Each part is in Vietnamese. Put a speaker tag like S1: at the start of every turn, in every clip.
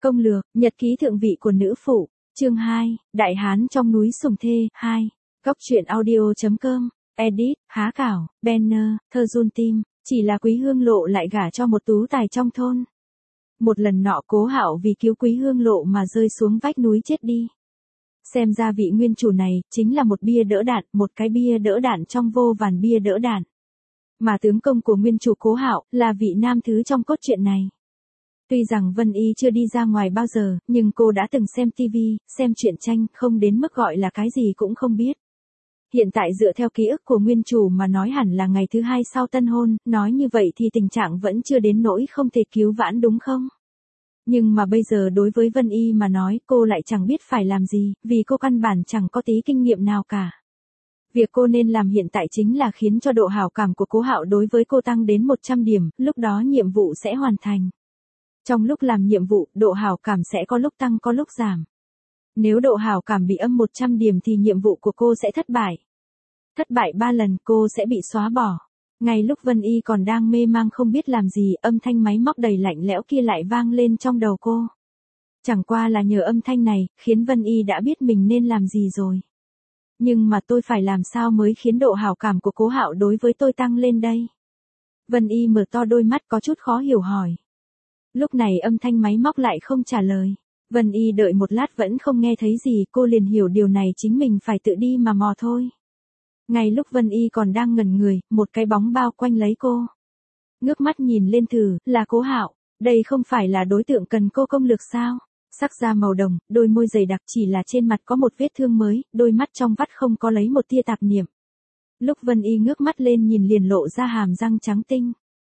S1: Công lược, nhật ký thượng vị của nữ phụ, chương 2, Đại Hán trong núi Sùng Thê, 2, Góc truyện audio.com, edit, há cảo, banner, thơ run tim, chỉ là Quý Hương Lộ lại gả cho một tú tài trong thôn. Một lần nọ Cố Hạo vì cứu Quý Hương Lộ mà rơi xuống vách núi chết đi. Xem ra vị nguyên chủ này, chính là một bia đỡ đạn, một cái bia đỡ đạn trong vô vàn bia đỡ đạn. Mà tướng công của nguyên chủ Cố Hạo, là vị nam thứ trong cốt truyện này. Tuy rằng Vân Y chưa đi ra ngoài bao giờ, nhưng cô đã từng xem TV, xem truyện tranh, không đến mức gọi là cái gì cũng không biết. Hiện tại dựa theo ký ức của nguyên chủ mà nói hẳn là ngày thứ 2 sau tân hôn, nói như vậy thì tình trạng vẫn chưa đến nỗi không thể cứu vãn đúng không? Nhưng mà bây giờ đối với Vân Y mà nói cô lại chẳng biết phải làm gì, vì cô căn bản chẳng có tí kinh nghiệm nào cả. Việc cô nên làm hiện tại chính là khiến cho độ hảo cảm của Cố Hạo đối với cô tăng đến 100 điểm, lúc đó nhiệm vụ sẽ hoàn thành. Trong lúc làm nhiệm vụ, độ hảo cảm sẽ có lúc tăng có lúc giảm. Nếu độ hảo cảm bị âm 100 điểm thì nhiệm vụ của cô sẽ thất bại. Thất bại 3 lần cô sẽ bị xóa bỏ. Ngay lúc Vân Y còn đang mê mang không biết làm gì, âm thanh máy móc đầy lạnh lẽo kia lại vang lên trong đầu cô. Chẳng qua là nhờ âm thanh này, khiến Vân Y đã biết mình nên làm gì rồi. Nhưng mà tôi phải làm sao mới khiến độ hảo cảm của Cố Hạo đối với tôi tăng lên đây? Vân Y mở to đôi mắt có chút khó hiểu hỏi. Lúc này âm thanh máy móc lại không trả lời. Vân Y đợi một lát vẫn không nghe thấy gì, cô liền hiểu điều này chính mình phải tự đi mà mò thôi. Ngay lúc Vân Y còn đang ngẩn người, một cái bóng bao quanh lấy cô. Ngước mắt nhìn lên thử, là Cố Hạo, đây không phải là đối tượng cần cô công lược sao? Sắc da màu đồng, đôi môi dày đặc, chỉ là trên mặt có một vết thương mới, đôi mắt trong vắt không có lấy một tia tạp niệm. Lúc Vân Y ngước mắt lên nhìn liền lộ ra hàm răng trắng tinh.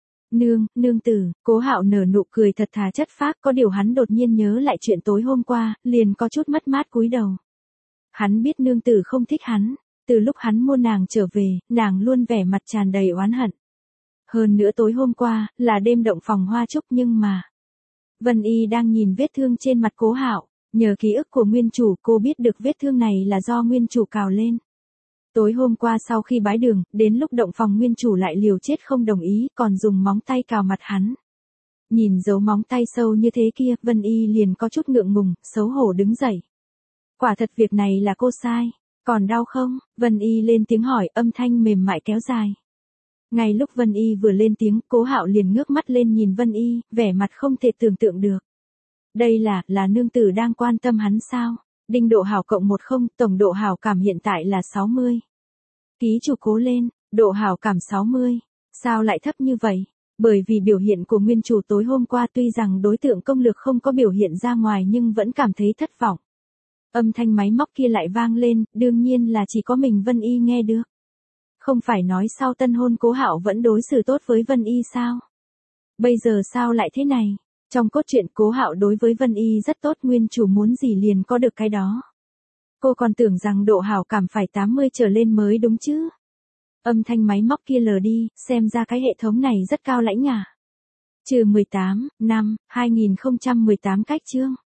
S1: Nương tử, Cố Hạo nở nụ cười thật thà chất phác, có điều hắn đột nhiên nhớ lại chuyện tối hôm qua, liền có chút mất mát cúi đầu. Hắn biết nương tử không thích hắn, từ lúc hắn mua nàng trở về, nàng luôn vẻ mặt tràn đầy oán hận. Hơn nữa tối hôm qua, là đêm động phòng hoa trúc nhưng mà... Vân Y đang nhìn vết thương trên mặt Cố Hạo, nhờ ký ức của nguyên chủ cô biết được vết thương này là do nguyên chủ cào lên. Tối hôm qua sau khi bái đường, đến lúc động phòng nguyên chủ lại liều chết không đồng ý, còn dùng móng tay cào mặt hắn. Nhìn dấu móng tay sâu như thế kia, Vân Y liền có chút ngượng ngùng, xấu hổ đứng dậy. Quả thật việc này là cô sai, còn đau không? Vân Y lên tiếng hỏi, âm thanh mềm mại kéo dài. Ngay lúc Vân Y vừa lên tiếng, Cố Hạo liền ngước mắt lên nhìn Vân Y, vẻ mặt không thể tưởng tượng được. Đây là nương tử đang quan tâm hắn sao? Đinh độ hảo cộng 10, tổng độ hảo cảm hiện tại là 60. Ký chủ cố lên, độ hảo cảm 60. Sao lại thấp như vậy? Bởi vì biểu hiện của nguyên chủ tối hôm qua tuy rằng đối tượng công lược không có biểu hiện ra ngoài nhưng vẫn cảm thấy thất vọng. Âm thanh máy móc kia lại vang lên, đương nhiên là chỉ có mình Vân Y nghe được. Không phải nói sau tân hôn Cố Hạo vẫn đối xử tốt với Vân Y sao? Bây giờ sao lại thế này? Trong cốt truyện Cố Hạo đối với Vân Y rất tốt, nguyên chủ muốn gì liền có được cái đó. Cô còn tưởng rằng độ hảo cảm phải 80 trở lên mới đúng chứ. Âm thanh máy móc kia lờ đi, xem ra cái hệ thống này rất cao lãnh à. Trừ 18, năm, 2018 cách chương.